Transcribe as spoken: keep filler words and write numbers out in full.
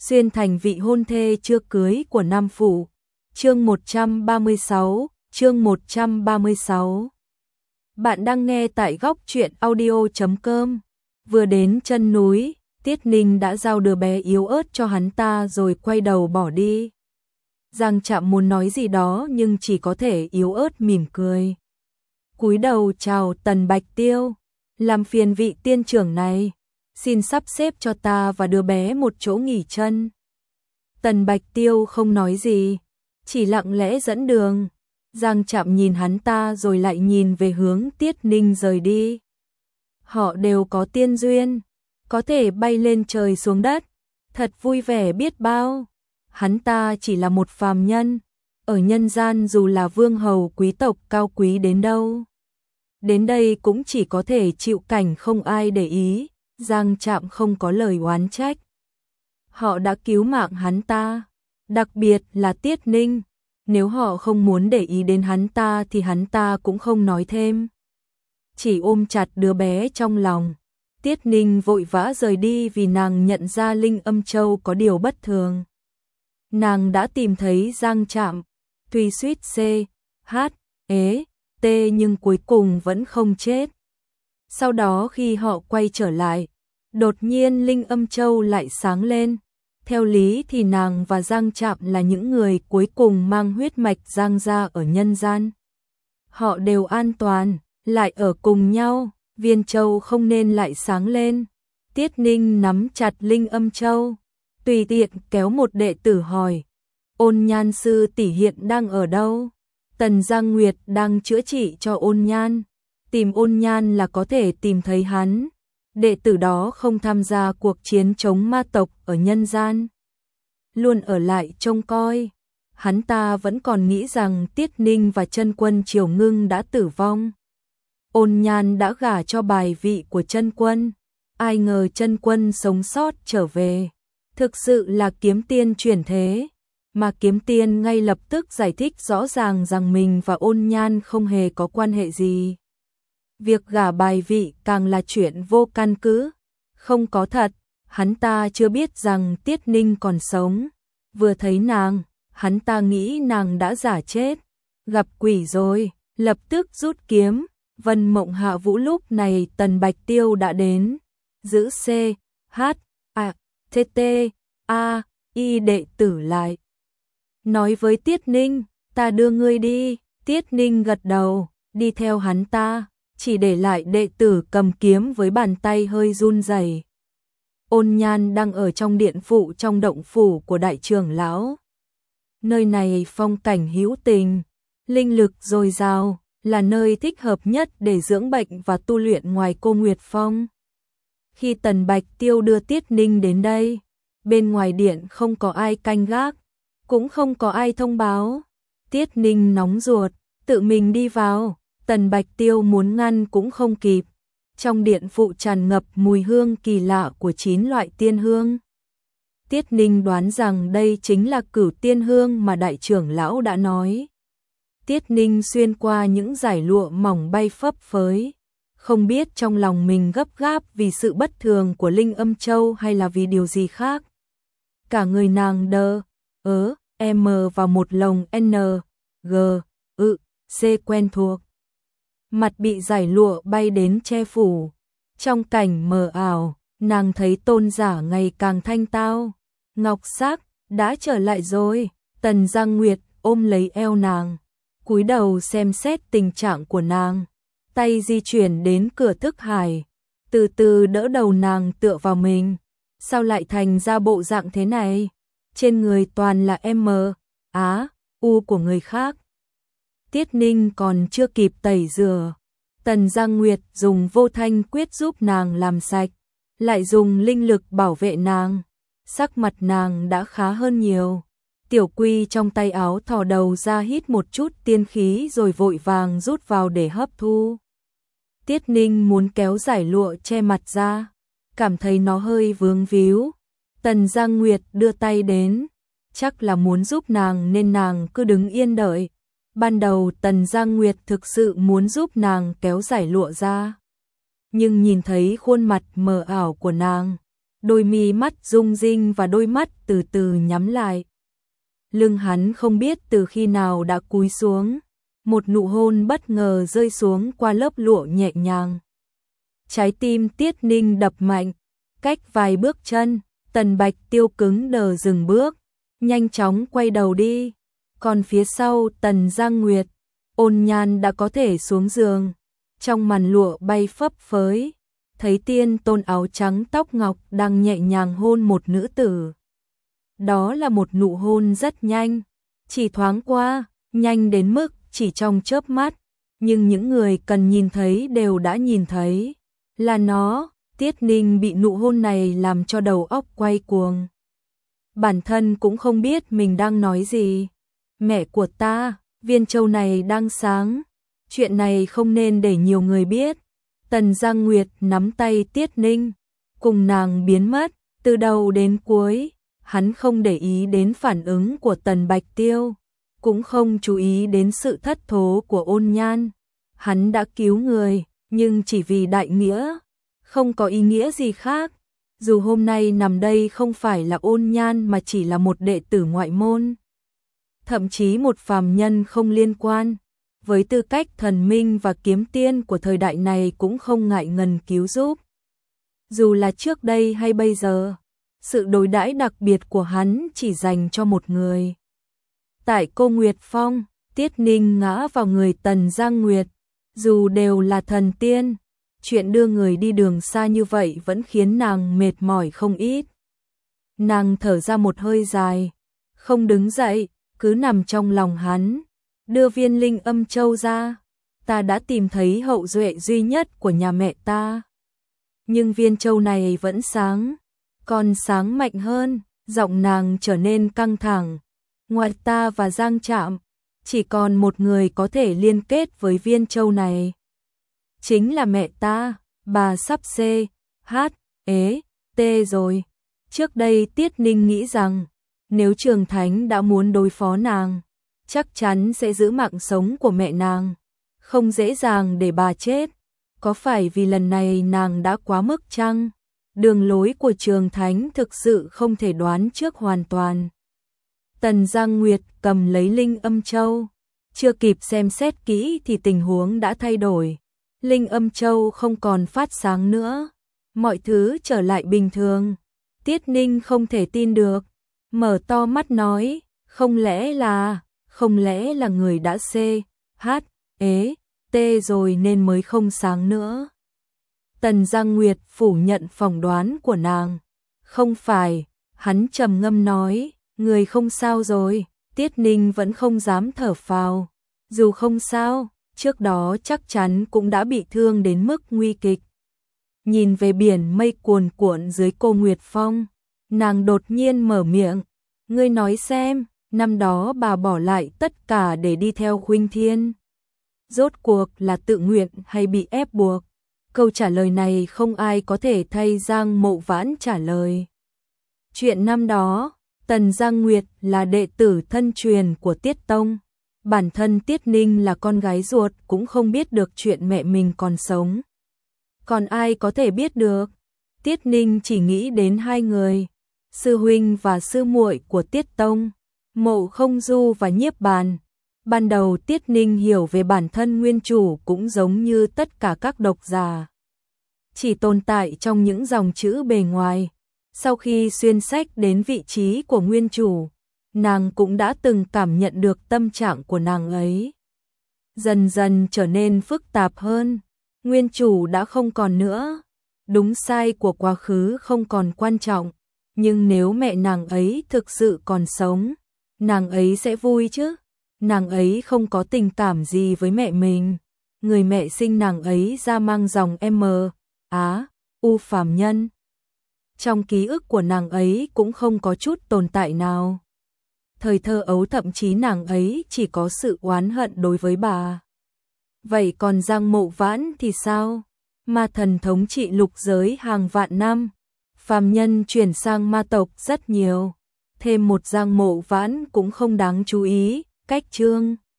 xuyên thành vị hôn thê chưa cưới của Nam Phủ. Chương một trăm ba mươi sáu, chương một trăm ba mươi sáu. Bạn đang nghe tại góc truyện audio chấm com. Vừa đến chân núi, Tiết Ninh đã giao đứa bé yếu ớt cho hắn ta rồi quay đầu bỏ đi. Giang Trạm muốn nói gì đó nhưng chỉ có thể yếu ớt mỉm cười. Cúi đầu chào Tần Bạch Tiêu, làm phiền vị tiên trưởng này, xin sắp xếp cho ta và đứa bé một chỗ nghỉ chân. Tần Bạch Tiêu không nói gì, chỉ lặng lẽ dẫn đường. Giang Trạm nhìn hắn ta rồi lại nhìn về hướng Tiết Ninh rời đi. Họ đều có tiên duyên, có thể bay lên trời xuống đất, thật vui vẻ biết bao. Hắn ta chỉ là một phàm nhân, ở nhân gian dù là vương hầu quý tộc cao quý đến đâu, đến đây cũng chỉ có thể chịu cảnh không ai để ý. Giang Trạm không có lời oán trách. Họ đã cứu mạng hắn ta, đặc biệt là Tiết Ninh. Nếu họ không muốn để ý đến hắn ta thì hắn ta cũng không nói thêm, chỉ ôm chặt đứa bé trong lòng. Tiết Ninh vội vã rời đi vì nàng nhận ra Linh Âm Châu có điều bất thường. Nàng đã tìm thấy Giang Trạm, tuy suýt C, H, ế, T nhưng cuối cùng vẫn không chết. Sau đó khi họ quay trở lại, đột nhiên Linh Âm Châu lại sáng lên. Theo lý thì nàng và Giang Trạm là những người cuối cùng mang huyết mạch Giang gia ở nhân gian. Họ đều an toàn, lại ở cùng nhau, viên châu không nên lại sáng lên. Tiết Ninh nắm chặt Linh Âm Châu, tùy tiện kéo một đệ tử hỏi, Ôn Nhan sư tỷ hiện đang ở đâu? Tần Giang Nguyệt đang chữa trị cho Ôn Nhan, tìm Ôn Nhan là có thể tìm thấy hắn. Đệ tử đó không tham gia cuộc chiến chống ma tộc ở nhân gian, luôn ở lại trông coi. Hắn ta vẫn còn nghĩ rằng Tiết Ninh và Chân Quân Triều Ngưng đã tử vong. Ôn Nhan đã gả cho bài vị của Chân Quân, ai ngờ Chân Quân sống sót trở về, thực sự là kiếm tiên chuyển thế. Mà kiếm tiên ngay lập tức giải thích rõ ràng rằng mình và Ôn Nhan không hề có quan hệ gì. Việc gả bài vị càng là chuyện vô căn cứ, không có thật. Hắn ta chưa biết rằng Tiết Ninh còn sống. Vừa thấy nàng, hắn ta nghĩ nàng đã giả chết, gặp quỷ rồi, lập tức rút kiếm. Vân Mộng Hạ Vũ lúc này Tần Bạch Tiêu đã đến, giữ C, H, A, T, T, A, I đệ tử lại. Nói với Tiết Ninh, ta đưa ngươi đi. Tiết Ninh gật đầu, đi theo hắn ta, chỉ để lại đệ tử cầm kiếm với bàn tay hơi run rẩy. Ôn Nhan đang ở trong điện phụ trong động phủ của đại trưởng lão. Nơi này phong cảnh hữu tình, linh lực dồi dào, là nơi thích hợp nhất để dưỡng bệnh và tu luyện ngoài Cô Nguyệt Phong. Khi Tần Bạch Tiêu đưa Tiết Ninh đến đây, bên ngoài điện không có ai canh gác, cũng không có ai thông báo. Tiết Ninh nóng ruột, tự mình đi vào. Tần Bạch Tiêu muốn ngăn cũng không kịp. Trong điện phụ tràn ngập mùi hương kỳ lạ của chín loại tiên hương. Tiết Ninh đoán rằng đây chính là Cửu Tiên Hương mà đại trưởng lão đã nói. Tiết Ninh xuyên qua những dải lụa mỏng bay phấp phới, không biết trong lòng mình gấp gáp vì sự bất thường của Linh Âm Châu hay là vì điều gì khác. Cả người nàng đơ, ớ, M vào một lồng N, G, ự, C quen thuộc. Mặt bị dải lụa bay đến che phủ. Trong cảnh mờ ảo, nàng thấy tôn giả ngày càng thanh tao. Ngọc Sắc đã trở lại rồi. Tần Giang Nguyệt ôm lấy eo nàng, cúi đầu xem xét tình trạng của nàng, tay di chuyển đến cửa thức hải, từ từ đỡ đầu nàng tựa vào mình. Sao lại thành ra bộ dạng thế này? Trên người toàn là M, Á, U của người khác. Tiết Ninh còn chưa kịp tẩy rửa, Tần Giang Nguyệt dùng vô thanh quyết giúp nàng làm sạch, lại dùng linh lực bảo vệ nàng. Sắc mặt nàng đã khá hơn nhiều. Tiểu Quy trong tay áo thò đầu ra hít một chút tiên khí rồi vội vàng rút vào để hấp thu. Tiết Ninh muốn kéo dải lụa che mặt ra, cảm thấy nó hơi vướng víu. Tần Giang Nguyệt đưa tay đến, chắc là muốn giúp nàng nên nàng cứ đứng yên đợi. Ban đầu Tần Giang Nguyệt thực sự muốn giúp nàng kéo dải lụa ra, nhưng nhìn thấy khuôn mặt mờ ảo của nàng, đôi mi mắt rung rinh và đôi mắt từ từ nhắm lại. Lưng hắn không biết từ khi nào đã cúi xuống, một nụ hôn bất ngờ rơi xuống qua lớp lụa nhẹ nhàng. Trái tim Tiết Ninh đập mạnh, cách vài bước chân, Tần Bạch Tiêu cứng đờ dừng bước, nhanh chóng quay đầu đi. Còn phía sau Tần Giang Nguyệt, Ôn Nhan đã có thể xuống giường, trong màn lụa bay phấp phới, thấy tiên tôn áo trắng tóc ngọc đang nhẹ nhàng hôn một nữ tử. Đó là một nụ hôn rất nhanh, chỉ thoáng qua, nhanh đến mức chỉ trong chớp mắt, nhưng những người cần nhìn thấy đều đã nhìn thấy. Là nó, Tiết Ninh bị nụ hôn này làm cho đầu óc quay cuồng. Bản thân cũng không biết mình đang nói gì. Mẹ của ta, viên châu này đang sáng, chuyện này không nên để nhiều người biết. Tần Giang Nguyệt nắm tay Tiết Ninh, cùng nàng biến mất, từ đầu đến cuối, hắn không để ý đến phản ứng của Tần Bạch Tiêu, cũng không chú ý đến sự thất thố của Ôn Nhan. Hắn đã cứu người, nhưng chỉ vì đại nghĩa, không có ý nghĩa gì khác. Dù hôm nay nằm đây không phải là Ôn Nhan mà chỉ là một đệ tử ngoại môn, thậm chí một phàm nhân không liên quan, với tư cách thần minh và kiếm tiên của thời đại này cũng không ngại ngần cứu giúp. Dù là trước đây hay bây giờ, sự đối đãi đặc biệt của hắn chỉ dành cho một người. Tại Cô Nguyệt Phong, Tiết Ninh ngã vào người Tần Giang Nguyệt, dù đều là thần tiên, chuyện đưa người đi đường xa như vậy vẫn khiến nàng mệt mỏi không ít. Nàng thở ra một hơi dài, không đứng dậy, cứ nằm trong lòng hắn, đưa viên linh âm châu ra. Ta đã tìm thấy hậu duệ duy nhất của nhà mẹ ta. Nhưng viên châu này vẫn sáng, còn sáng mạnh hơn, giọng nàng trở nên căng thẳng. Ngoài ta và Giang Trạm, chỉ còn một người có thể liên kết với viên châu này. Chính là mẹ ta, bà sắp xê, hát, ế, tê rồi. Trước đây Tiết Ninh nghĩ rằng, nếu Trường Thánh đã muốn đối phó nàng, chắc chắn sẽ giữ mạng sống của mẹ nàng, không dễ dàng để bà chết. Có phải vì lần này nàng đã quá mức chăng? Đường lối của Trường Thánh thực sự không thể đoán trước hoàn toàn. Tần Giang Nguyệt cầm lấy linh âm châu, chưa kịp xem xét kỹ thì tình huống đã thay đổi. Linh âm châu không còn phát sáng nữa, mọi thứ trở lại bình thường. Tiết Ninh không thể tin được, mở to mắt nói, không lẽ là, không lẽ là người đã xê, hát, ế, tê rồi nên mới không sáng nữa. Tần Giang Nguyệt phủ nhận phỏng đoán của nàng. Không phải, hắn trầm ngâm nói, người không sao rồi. Tiết Ninh vẫn không dám thở phào. Dù không sao, trước đó chắc chắn cũng đã bị thương đến mức nguy kịch. Nhìn về biển mây cuồn cuộn dưới Cô Nguyệt Phong, nàng đột nhiên mở miệng. Ngươi nói xem, năm đó bà bỏ lại tất cả để đi theo Khuynh Thiên. Rốt cuộc là tự nguyện hay bị ép buộc? Câu trả lời này không ai có thể thay Giang Mộ Vãn trả lời. Chuyện năm đó, Tần Giang Nguyệt là đệ tử thân truyền của Tiết Tông. Bản thân Tiết Ninh là con gái ruột cũng không biết được chuyện mẹ mình còn sống. Còn ai có thể biết được? Tiết Ninh chỉ nghĩ đến hai người, sư huynh và sư muội của Tiết Tông, Mộ Không Du và Nhiếp Bàn. Ban đầu Tiết Ninh hiểu về bản thân nguyên chủ cũng giống như tất cả các độc giả, chỉ tồn tại trong những dòng chữ bề ngoài. Sau khi xuyên sách đến vị trí của nguyên chủ, nàng cũng đã từng cảm nhận được tâm trạng của nàng ấy. Dần dần trở nên phức tạp hơn, nguyên chủ đã không còn nữa, đúng sai của quá khứ không còn quan trọng, nhưng nếu mẹ nàng ấy thực sự còn sống, nàng ấy sẽ vui chứ. Nàng ấy không có tình cảm gì với mẹ mình, người mẹ sinh nàng ấy ra mang dòng M, Á, U phàm nhân. Trong ký ức của nàng ấy cũng không có chút tồn tại nào. Thời thơ ấu thậm chí nàng ấy chỉ có sự oán hận đối với bà. Vậy còn Giang Mộ Vãn thì sao? Ma thần thống trị lục giới hàng vạn năm, phàm nhân chuyển sang ma tộc rất nhiều, thêm một Giang Mộ Vãn cũng không đáng chú ý. Cách chương